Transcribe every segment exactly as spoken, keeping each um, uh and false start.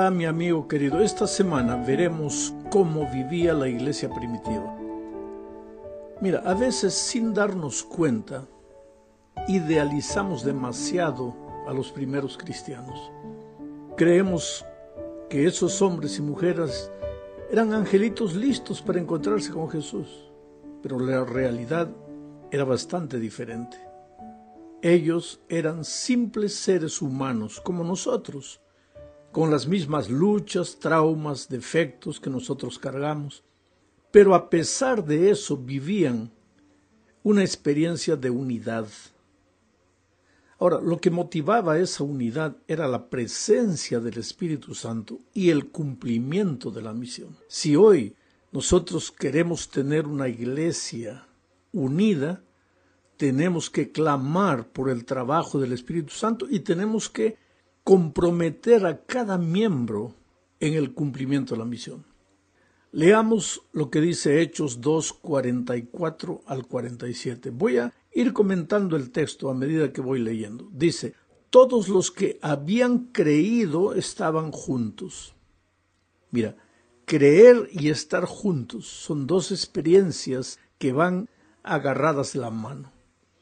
Hola, mi amigo querido. Esta semana veremos cómo vivía la iglesia primitiva. Mira, a veces sin darnos cuenta, idealizamos demasiado a los primeros cristianos. Creemos que esos hombres y mujeres eran angelitos listos para encontrarse con Jesús, pero la realidad era bastante diferente. Ellos eran simples seres humanos como nosotros, con las mismas luchas, traumas, defectos que nosotros cargamos, pero a pesar de eso vivían una experiencia de unidad. Ahora, lo que motivaba esa unidad era la presencia del Espíritu Santo y el cumplimiento de la misión. Si hoy nosotros queremos tener una iglesia unida, tenemos que clamar por el trabajo del Espíritu Santo y tenemos que comprometer a cada miembro en el cumplimiento de la misión. Leamos lo que dice Hechos dos, cuarenta y cuatro al cuarenta y siete. Voy a ir comentando el texto a medida que voy leyendo. Dice: todos los que habían creído estaban juntos. Mira, creer y estar juntos son dos experiencias que van agarradas de la mano.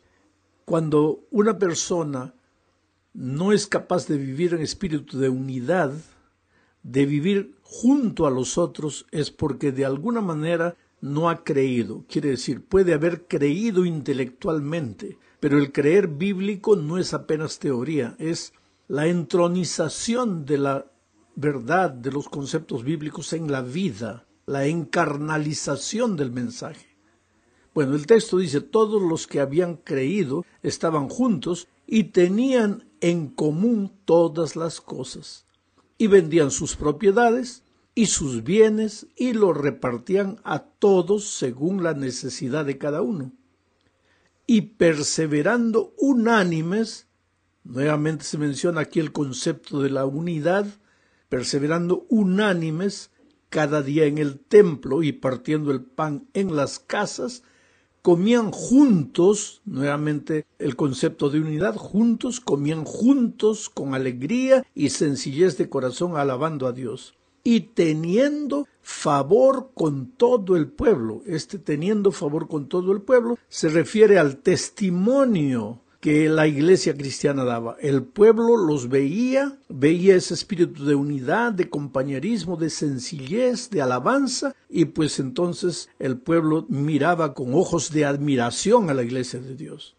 Cuando una persona no es capaz de vivir en espíritu de unidad, de vivir junto a los otros, es porque de alguna manera no ha creído. Quiere decir, puede haber creído intelectualmente, pero el creer bíblico no es apenas teoría, es la entronización de la verdad, de los conceptos bíblicos en la vida, la encarnalización del mensaje. Bueno, el texto dice: todos los que habían creído estaban juntos y tenían en común todas las cosas, y vendían sus propiedades y sus bienes y los repartían a todos según la necesidad de cada uno. Y perseverando unánimes, nuevamente se menciona aquí el concepto de la unidad, perseverando unánimes cada día en el templo y partiendo el pan en las casas, comían juntos, nuevamente el concepto de unidad, juntos, comían juntos con alegría y sencillez de corazón, alabando a Dios. Y teniendo favor con todo el pueblo. Este teniendo favor con todo el pueblo se refiere al testimonio que la iglesia cristiana daba. El pueblo los veía, veía ese espíritu de unidad, de compañerismo, de sencillez, de alabanza, y pues entonces el pueblo miraba con ojos de admiración a la iglesia de Dios.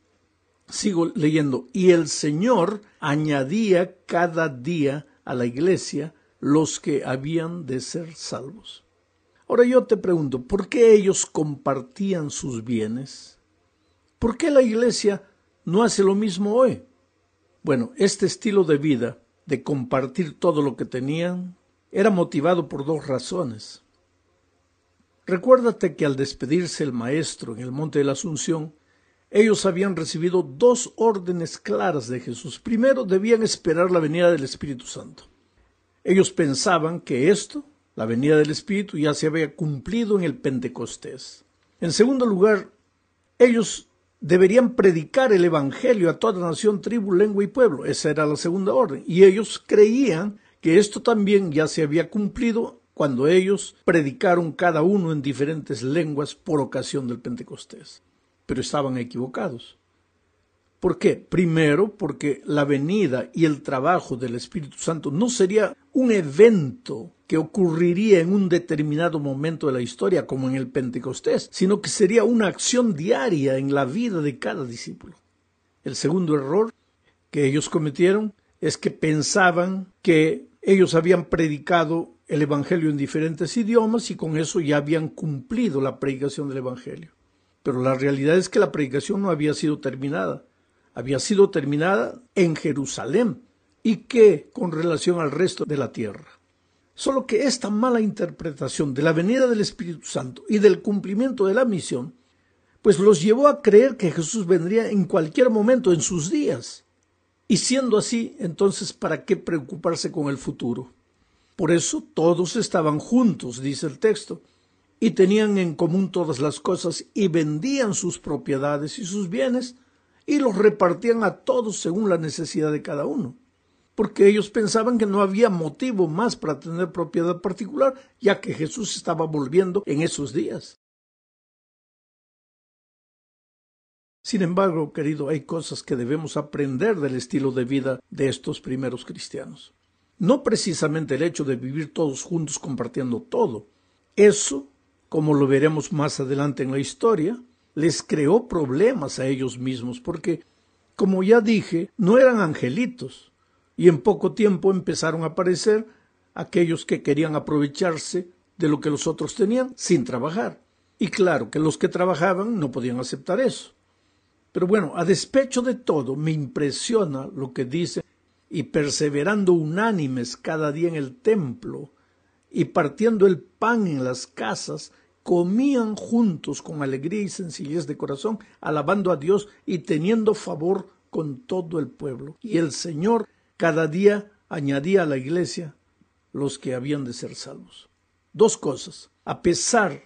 Sigo leyendo: y el Señor añadía cada día a la iglesia los que habían de ser salvos. Ahora yo te pregunto, ¿por qué ellos compartían sus bienes? ¿Por qué la iglesia no hace lo mismo hoy? Bueno, este estilo de vida, de compartir todo lo que tenían, era motivado por dos razones. Recuérdate que al despedirse el maestro en el monte de la Asunción, ellos habían recibido dos órdenes claras de Jesús. Primero, debían esperar la venida del Espíritu Santo. Ellos pensaban que esto, la venida del Espíritu, ya se había cumplido en el Pentecostés. En segundo lugar, ellos deberían predicar el evangelio a toda nación, tribu, lengua y pueblo. Esa era la segunda orden. Y ellos creían que esto también ya se había cumplido cuando ellos predicaron cada uno en diferentes lenguas por ocasión del Pentecostés. Pero estaban equivocados. ¿Por qué? Primero, porque la venida y el trabajo del Espíritu Santo no sería un evento que ocurriría en un determinado momento de la historia como en el Pentecostés, sino que sería una acción diaria en la vida de cada discípulo. El segundo error que ellos cometieron es que pensaban que ellos habían predicado el Evangelio en diferentes idiomas y con eso ya habían cumplido la predicación del Evangelio. Pero la realidad es que la predicación no había sido terminada. Había sido terminada en Jerusalén, y que con relación al resto de la tierra. Solo que esta mala interpretación de la venida del Espíritu Santo y del cumplimiento de la misión, pues los llevó a creer que Jesús vendría en cualquier momento en sus días. Y siendo así, entonces, ¿para qué preocuparse con el futuro? Por eso todos estaban juntos, dice el texto, y tenían en común todas las cosas, y vendían sus propiedades y sus bienes, y los repartían a todos según la necesidad de cada uno. porque ellos pensaban que no había motivo más para tener propiedad particular, ya que Jesús estaba volviendo en esos días. Sin embargo, querido, hay cosas que debemos aprender del estilo de vida de estos primeros cristianos. No precisamente el hecho de vivir todos juntos compartiendo todo. Eso, como lo veremos más adelante en la historia, les creó problemas a ellos mismos, porque, como ya dije, no eran angelitos, y en poco tiempo empezaron a aparecer aquellos que querían aprovecharse de lo que los otros tenían sin trabajar. Y claro que los que trabajaban no podían aceptar eso. Pero bueno, a despecho de todo, me impresiona lo que dice: y perseverando unánimes cada día en el templo, y partiendo el pan en las casas, comían juntos con alegría y sencillez de corazón, alabando a Dios y teniendo favor con todo el pueblo. Y el Señor cada día añadía a la iglesia los que habían de ser salvos. Dos cosas: a pesar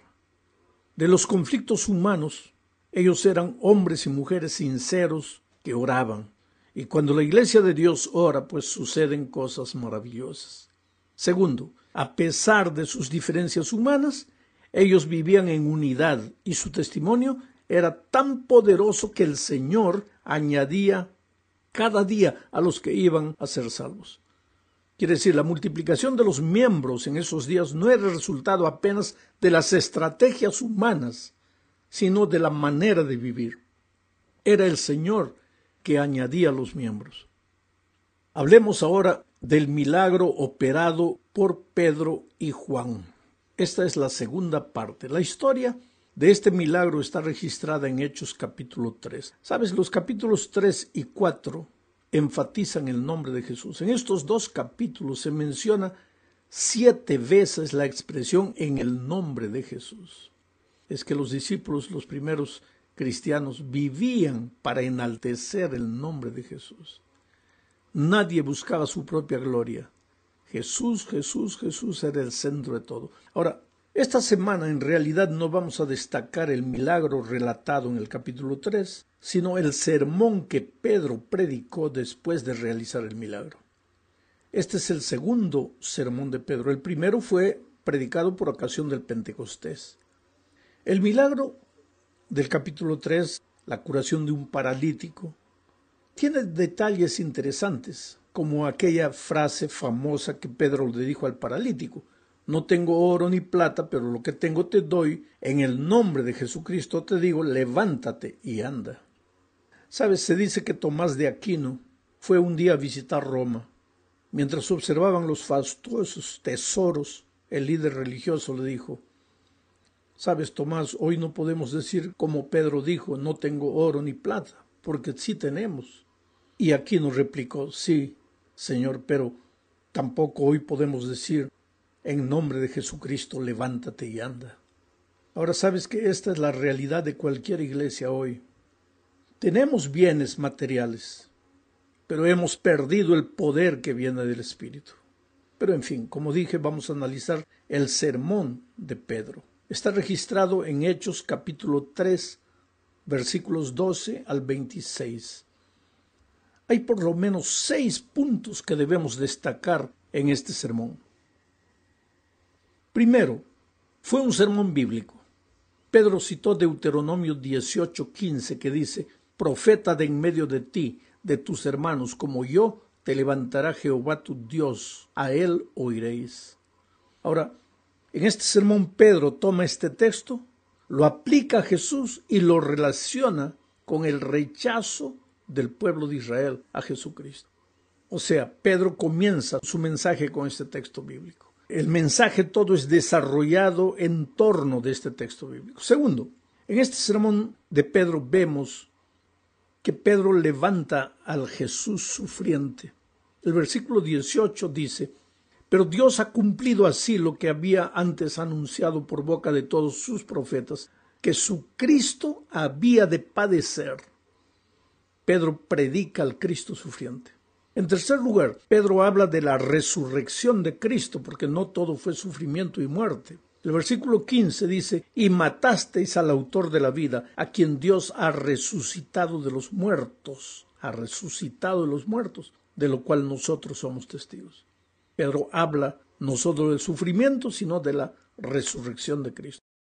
de los conflictos humanos, ellos eran hombres y mujeres sinceros que oraban. Y cuando la iglesia de Dios ora, pues suceden cosas maravillosas. Segundo, a pesar de sus diferencias humanas, ellos vivían en unidad y su testimonio era tan poderoso que el Señor añadía cada día a los que iban a ser salvos. Quiere decir, la multiplicación de los miembros en esos días no era el resultado apenas de las estrategias humanas, sino de la manera de vivir. Era el Señor que añadía los miembros. Hablemos ahora del milagro operado por Pedro y Juan. Esta es la segunda parte. La historia de este milagro está registrada en Hechos capítulo tres. ¿Sabes? Los capítulos tres y cuatro enfatizan el nombre de Jesús. En estos dos capítulos se menciona siete veces la expresión en el nombre de Jesús. Es que los discípulos, los primeros cristianos, vivían para enaltecer el nombre de Jesús. Nadie buscaba su propia gloria. Jesús, Jesús, Jesús era el centro de todo. Ahora, esta semana en realidad no vamos a destacar el milagro relatado en el capítulo tres, sino el sermón que Pedro predicó después de realizar el milagro. Este es el segundo sermón de Pedro. El primero fue predicado por ocasión del Pentecostés. El milagro del capítulo tres, la curación de un paralítico, tiene detalles interesantes, como aquella frase famosa que Pedro le dijo al paralítico: no tengo oro ni plata, pero lo que tengo te doy, en el nombre de Jesucristo te digo, levántate y anda. Sabes, se dice que Tomás de Aquino fue un día a visitar Roma. Mientras observaban los fastuosos tesoros, el líder religioso le dijo: sabes, Tomás, hoy no podemos decir como Pedro dijo, no tengo oro ni plata, porque sí tenemos. Y Aquino replicó: sí, Señor, pero tampoco hoy podemos decir, en nombre de Jesucristo, levántate y anda. Ahora sabes que esta es la realidad de cualquier iglesia hoy. Tenemos bienes materiales, pero hemos perdido el poder que viene del Espíritu. Pero en fin, como dije, vamos a analizar el sermón de Pedro. Está registrado en Hechos capítulo tres, versículos doce al veintiséis. Hay por lo menos seis puntos que debemos destacar en este sermón. Primero, fue un sermón bíblico. Pedro citó Deuteronomio dieciocho quince, que dice: profeta de en medio de ti, de tus hermanos, como yo, te levantará Jehová tu Dios, a él oiréis. Ahora, en este sermón Pedro toma este texto, lo aplica a Jesús y lo relaciona con el rechazo del pueblo de Israel a Jesucristo. O sea, Pedro comienza su mensaje con este texto bíblico. El mensaje todo es desarrollado en torno de este texto bíblico. Segundo, en este sermón de Pedro vemos que Pedro levanta al Jesús sufriente. El versículo dieciocho dice: pero Dios ha cumplido así lo que había antes anunciado por boca de todos sus profetas, que su Cristo había de padecer. Pedro predica al Cristo sufriente. En tercer lugar, Pedro habla de la resurrección de Cristo, porque no todo fue sufrimiento y muerte. El versículo quince dice: y matasteis al autor de la vida, a quien Dios ha resucitado de los muertos. Ha resucitado de los muertos. de lo cual nosotros somos testigos. Pedro habla no solo del sufrimiento, sino de la resurrección de Cristo.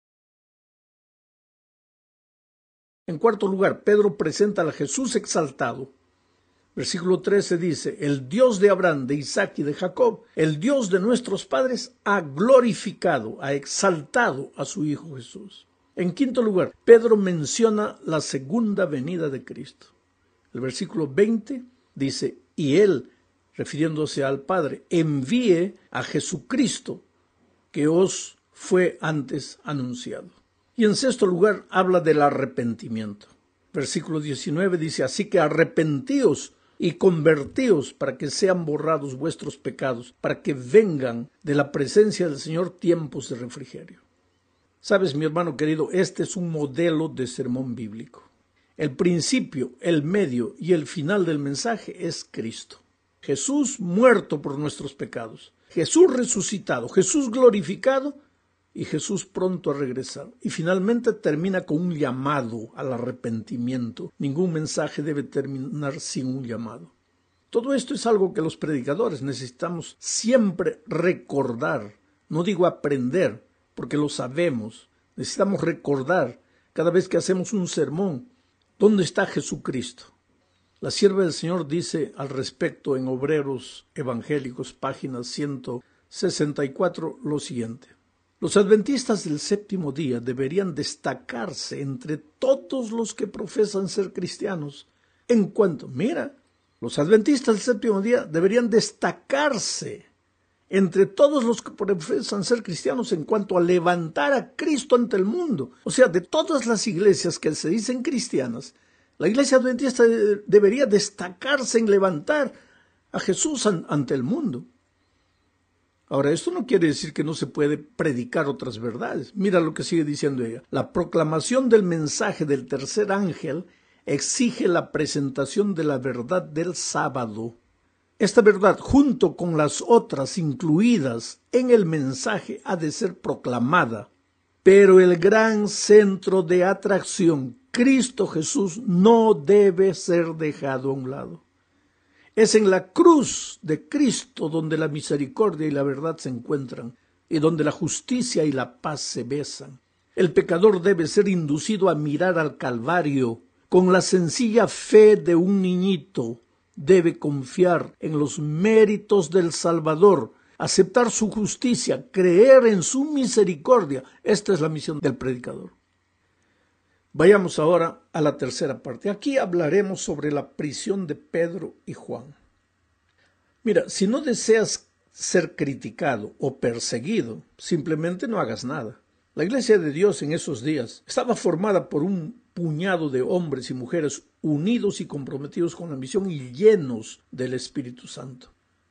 En cuarto lugar, Pedro presenta a Jesús exaltado. Versículo trece dice, el Dios de Abraham, de Isaac y de Jacob, el Dios de nuestros padres, ha glorificado, ha exaltado a su Hijo Jesús. En quinto lugar, Pedro menciona la segunda venida de Cristo. El versículo veinte dice, y él, refiriéndose al Padre, envíe a Jesucristo que os fue antes anunciado. Y en sexto lugar, habla del arrepentimiento. Versículo diecinueve dice, así que arrepentíos y convertíos para que sean borrados vuestros pecados, para que vengan de la presencia del Señor tiempos de refrigerio. Sabes, mi hermano querido, este es un modelo de sermón bíblico. El principio, el medio y el final del mensaje es Cristo. Jesús muerto por nuestros pecados, Jesús resucitado, Jesús glorificado y Jesús pronto a regresar. Y finalmente termina con un llamado al arrepentimiento. Ningún mensaje debe terminar sin un llamado. Todo esto es algo que los predicadores necesitamos siempre recordar. No digo aprender, porque lo sabemos. Necesitamos recordar cada vez que hacemos un sermón, ¿dónde está Jesucristo? La sierva del Señor dice al respecto en Obreros Evangélicos, página ciento sesenta y cuatro, lo siguiente. Los adventistas del séptimo día deberían destacarse entre todos los que profesan ser cristianos en cuanto, mira, los adventistas del séptimo día deberían destacarse entre todos los que profesan ser cristianos en cuanto a levantar a Cristo ante el mundo. O sea, de todas las iglesias que se dicen cristianas, la iglesia adventista debería destacarse en levantar a Jesús ante el mundo. Ahora, esto no quiere decir que no se puede predicar otras verdades. Mira lo que sigue diciendo ella. La proclamación del mensaje del tercer ángel exige la presentación de la verdad del sábado. Esta verdad, junto con las otras incluidas en el mensaje, ha de ser proclamada. Pero el gran centro de atracción, Cristo Jesús, no debe ser dejado a un lado. Es en la cruz de Cristo donde la misericordia y la verdad se encuentran y donde la justicia y la paz se besan. El pecador debe ser inducido a mirar al Calvario con la sencilla fe de un niñito. Debe confiar en los méritos del Salvador, aceptar su justicia, creer en su misericordia. Esta es la misión del predicador. Vayamos ahora a la tercera parte. Aquí hablaremos sobre la prisión de Pedro y Juan. Mira, si no deseas ser criticado o perseguido, simplemente no hagas nada. La iglesia de Dios en esos días estaba formada por un puñado de hombres y mujeres unidos y comprometidos con la misión y llenos del Espíritu Santo.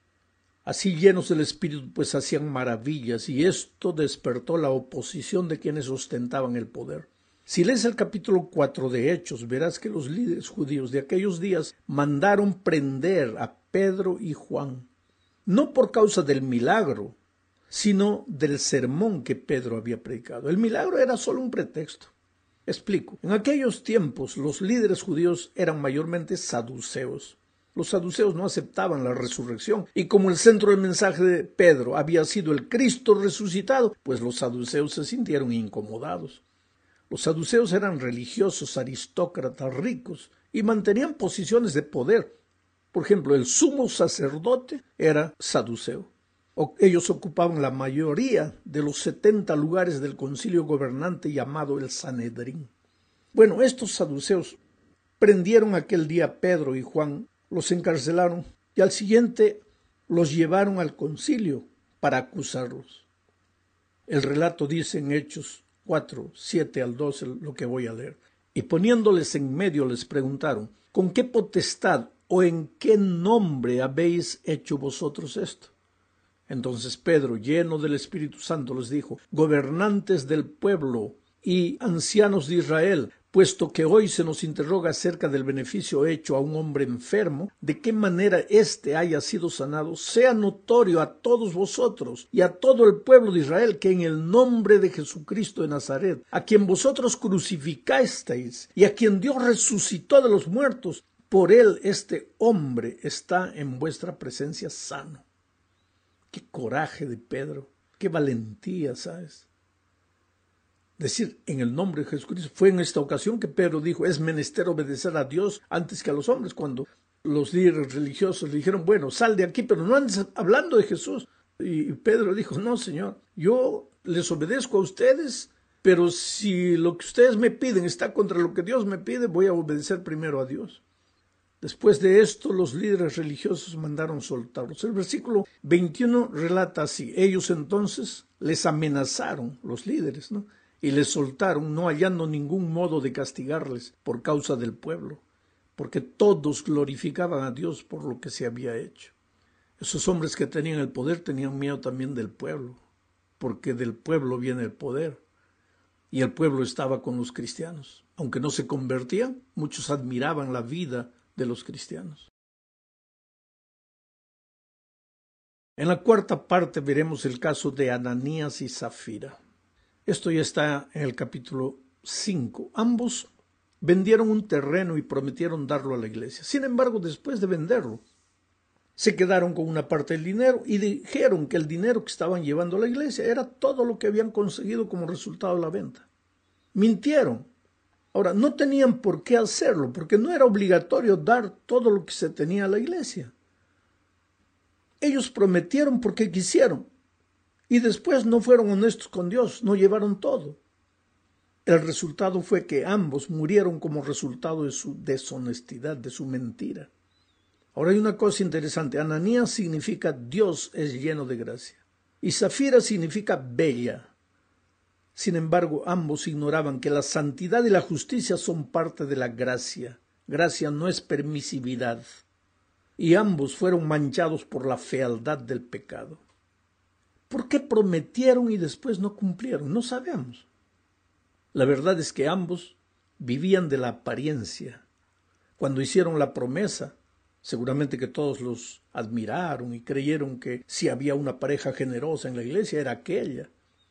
Así llenos del Espíritu, pues hacían maravillas, y esto despertó la oposición de quienes ostentaban el poder. Si lees el capítulo cuatro de Hechos, verás que los líderes judíos de aquellos días mandaron prender a Pedro y Juan, no por causa del milagro, sino del sermón que Pedro había predicado. El milagro era solo un pretexto. Explico. En aquellos tiempos los líderes judíos eran mayormente saduceos. Los saduceos no aceptaban la resurrección, y como el centro del mensaje de Pedro había sido el Cristo resucitado, pues los saduceos se sintieron incomodados. Los saduceos eran religiosos, aristócratas, ricos, y mantenían posiciones de poder. Por ejemplo, el sumo sacerdote era saduceo. Ellos ocupaban la mayoría de los setenta lugares del concilio gobernante llamado el Sanedrín. Bueno, estos saduceos prendieron aquel día a Pedro y Juan, los encarcelaron y al siguiente los llevaron al concilio para acusarlos. El relato dice en Hechos cuatro, siete al doce, lo que voy a leer. Y poniéndoles en medio les preguntaron, ¿con qué potestad o en qué nombre habéis hecho vosotros esto? Entonces Pedro, lleno del Espíritu Santo, les dijo, gobernantes del pueblo y ancianos de Israel, puesto que hoy se nos interroga acerca del beneficio hecho a un hombre enfermo, de qué manera éste haya sido sanado, sea notorio a todos vosotros y a todo el pueblo de Israel que en el nombre de Jesucristo de Nazaret, a quien vosotros crucificasteis y a quien Dios resucitó de los muertos, por él este hombre está en vuestra presencia sano. Qué coraje de Pedro, qué valentía, ¿sabes? Decir, en el nombre de Jesucristo. Fue en esta ocasión que Pedro dijo, es menester obedecer a Dios antes que a los hombres, cuando los líderes religiosos le dijeron, bueno, sal de aquí, pero no andes hablando de Jesús. Y Pedro dijo, no, Señor, yo les obedezco a ustedes, pero si lo que ustedes me piden está contra lo que Dios me pide, voy a obedecer primero a Dios. Después de esto, los líderes religiosos mandaron soltarlos. El versículo veintiuno relata así, ellos entonces les amenazaron, los líderes, ¿no? Y les soltaron, no hallando ningún modo de castigarles por causa del pueblo, porque todos glorificaban a Dios por lo que se había hecho. Esos hombres que tenían el poder tenían miedo también del pueblo, porque del pueblo viene el poder, y el pueblo estaba con los cristianos. Aunque no se convertían, muchos admiraban la vida de los cristianos. En la cuarta parte veremos el caso de Ananías y Zafira. Esto ya está en el capítulo cinco. Ambos vendieron un terreno y prometieron darlo a la iglesia. Sin embargo, después de venderlo, se quedaron con una parte del dinero y dijeron que el dinero que estaban llevando a la iglesia era todo lo que habían conseguido como resultado de la venta. Mintieron. Ahora, no tenían por qué hacerlo, porque no era obligatorio dar todo lo que se tenía a la iglesia. Ellos prometieron porque quisieron. Y después no fueron honestos con Dios, no llevaron todo. El resultado fue que ambos murieron como resultado de su deshonestidad, de su mentira. Ahora hay una cosa interesante. Ananías significa Dios es lleno de gracia. Y Zafira significa bella. Sin embargo, ambos ignoraban que la santidad y la justicia son parte de la gracia. Gracia no es permisividad. Y ambos fueron manchados por la fealdad del pecado. ¿Por qué prometieron y después no cumplieron? No sabemos. La verdad es que ambos vivían de la apariencia. Cuando hicieron la promesa, seguramente que todos los admiraron y creyeron que si había una pareja generosa en la iglesia era aquella.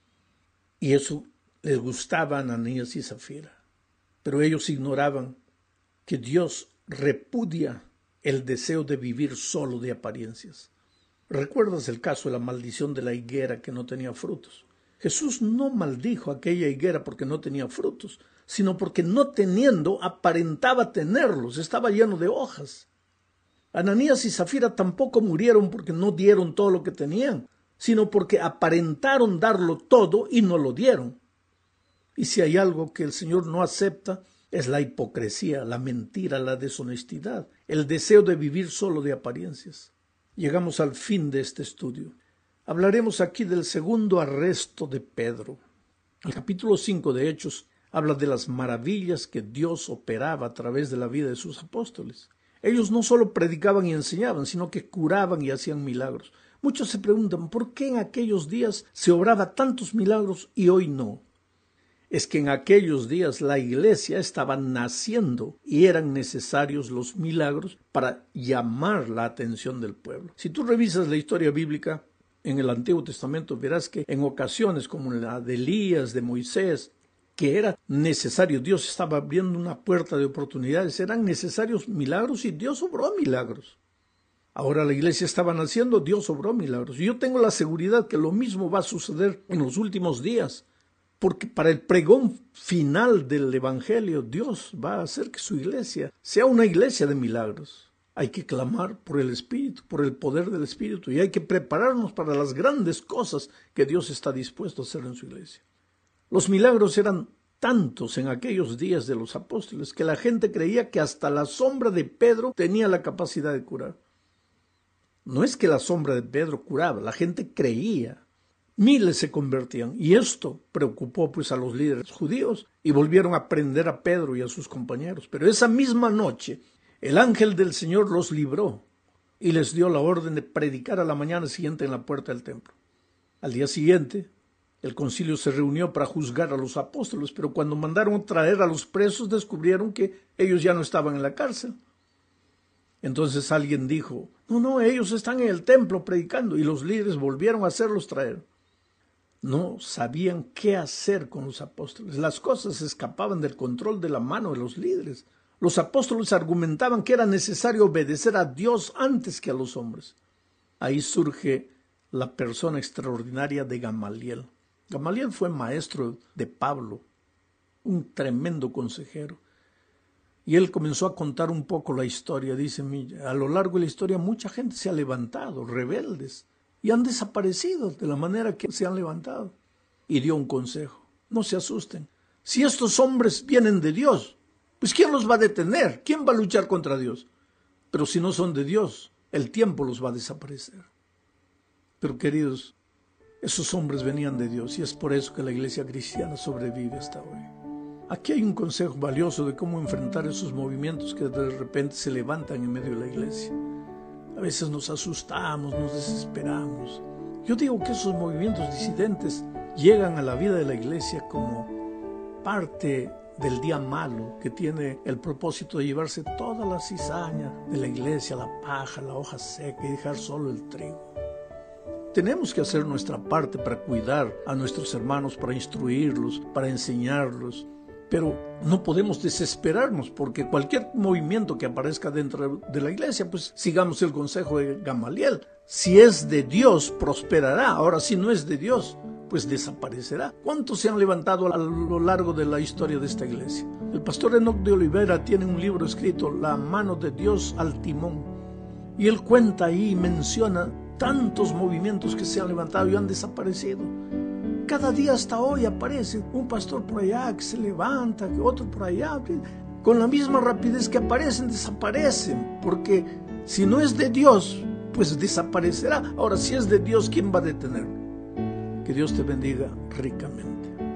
Y eso les gustaba a Ananías y Zafira. Pero ellos ignoraban que Dios repudia el deseo de vivir solo de apariencias. ¿Recuerdas el caso de la maldición de la higuera que no tenía frutos? Jesús no maldijo aquella higuera porque no tenía frutos, sino porque no teniendo aparentaba tenerlos, estaba lleno de hojas. Ananías y Zafira tampoco murieron porque no dieron todo lo que tenían, sino porque aparentaron darlo todo y no lo dieron. Y si hay algo que el Señor no acepta, es la hipocresía, la mentira, la deshonestidad, el deseo de vivir solo de apariencias. Llegamos al fin de este estudio. Hablaremos aquí del segundo arresto de Pedro. El capítulo cinco de Hechos habla de las maravillas que Dios operaba a través de la vida de sus apóstoles. Ellos no solo predicaban y enseñaban, sino que curaban y hacían milagros. Muchos se preguntan, ¿por qué en aquellos días se obraba tantos milagros y hoy no? Es que en aquellos días la iglesia estaba naciendo y eran necesarios los milagros para llamar la atención del pueblo. Si tú revisas la historia bíblica en el Antiguo Testamento, verás que en ocasiones como la de Elías, de Moisés, que era necesario, Dios estaba abriendo una puerta de oportunidades, eran necesarios milagros y Dios obró milagros. Ahora la iglesia estaba naciendo, Dios obró milagros. Y yo tengo la seguridad que lo mismo va a suceder en los últimos días. Porque para el pregón final del Evangelio, Dios va a hacer que su iglesia sea una iglesia de milagros. Hay que clamar por el Espíritu, por el poder del Espíritu, y hay que prepararnos para las grandes cosas que Dios está dispuesto a hacer en su iglesia. Los milagros eran tantos en aquellos días de los apóstoles que la gente creía que hasta la sombra de Pedro tenía la capacidad de curar. No es que la sombra de Pedro curaba, la gente creía. Miles se convertían y esto preocupó pues a los líderes judíos y volvieron a prender a Pedro y a sus compañeros. Pero esa misma noche el ángel del Señor los libró y les dio la orden de predicar a la mañana siguiente en la puerta del templo. Al día siguiente el concilio se reunió para juzgar a los apóstoles, pero cuando mandaron traer a los presos descubrieron que ellos ya no estaban en la cárcel. Entonces alguien dijo, no, no, ellos están en el templo predicando, y los líderes volvieron a hacerlos traer. No sabían qué hacer con los apóstoles. Las cosas escapaban del control de la mano de los líderes. Los apóstoles argumentaban que era necesario obedecer a Dios antes que a los hombres. Ahí surge la persona extraordinaria de Gamaliel. Gamaliel fue maestro de Pablo, un tremendo consejero. Y él comenzó a contar un poco la historia. Dice, a lo largo de la historia mucha gente se ha levantado, rebeldes, y han desaparecido de la manera que se han levantado. Y dio un consejo, no se asusten. Si estos hombres vienen de Dios, pues ¿quién los va a detener? ¿Quién va a luchar contra Dios? Pero si no son de Dios, el tiempo los va a desaparecer. Pero queridos, esos hombres venían de Dios y es por eso que la iglesia cristiana sobrevive hasta hoy. Aquí hay un consejo valioso de cómo enfrentar esos movimientos que de repente se levantan en medio de la iglesia. A veces nos asustamos, nos desesperamos. Yo digo que esos movimientos disidentes llegan a la vida de la iglesia como parte del día malo que tiene el propósito de llevarse toda la cizaña de la iglesia, la paja, la hoja seca y dejar solo el trigo. Tenemos que hacer nuestra parte para cuidar a nuestros hermanos, para instruirlos, para enseñarlos. Pero no podemos desesperarnos porque cualquier movimiento que aparezca dentro de la iglesia, pues sigamos el consejo de Gamaliel. Si es de Dios, prosperará. Ahora, si no es de Dios, pues desaparecerá. ¿Cuántos se han levantado a lo largo de la historia de esta iglesia? El pastor Enoch de Olivera tiene un libro escrito, La mano de Dios al timón. Y él cuenta ahí y menciona tantos movimientos que se han levantado y han desaparecido. Cada día hasta hoy aparece un pastor por allá que se levanta, otro por allá. Con la misma rapidez que aparecen, desaparecen. Porque si no es de Dios, pues desaparecerá. Ahora, si es de Dios, ¿quién va a detenerlo? Que Dios te bendiga ricamente.